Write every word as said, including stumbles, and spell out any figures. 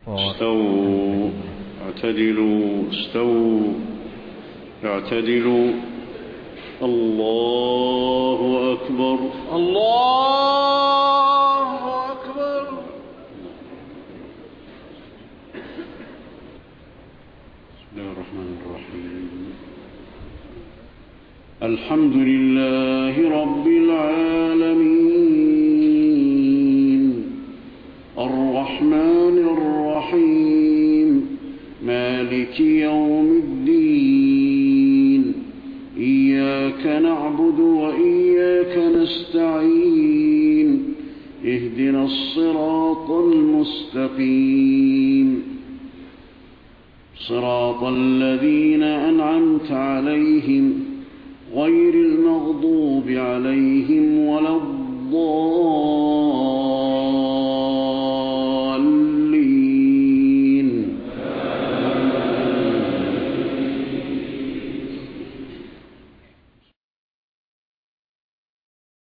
استووا اعتدلوا استووا اعتدلوا. الله أكبر الله أكبر. بسم الله الرحمن الرحيم. الحمد لله رب العالمين الرحمن الرحيم مالك يوم الدين إياك نعبد وإياك نستعين اهدنا الصراط المستقيم صراط الذين أنعمت عليهم غير المغضوب عليهم ولا الضالين.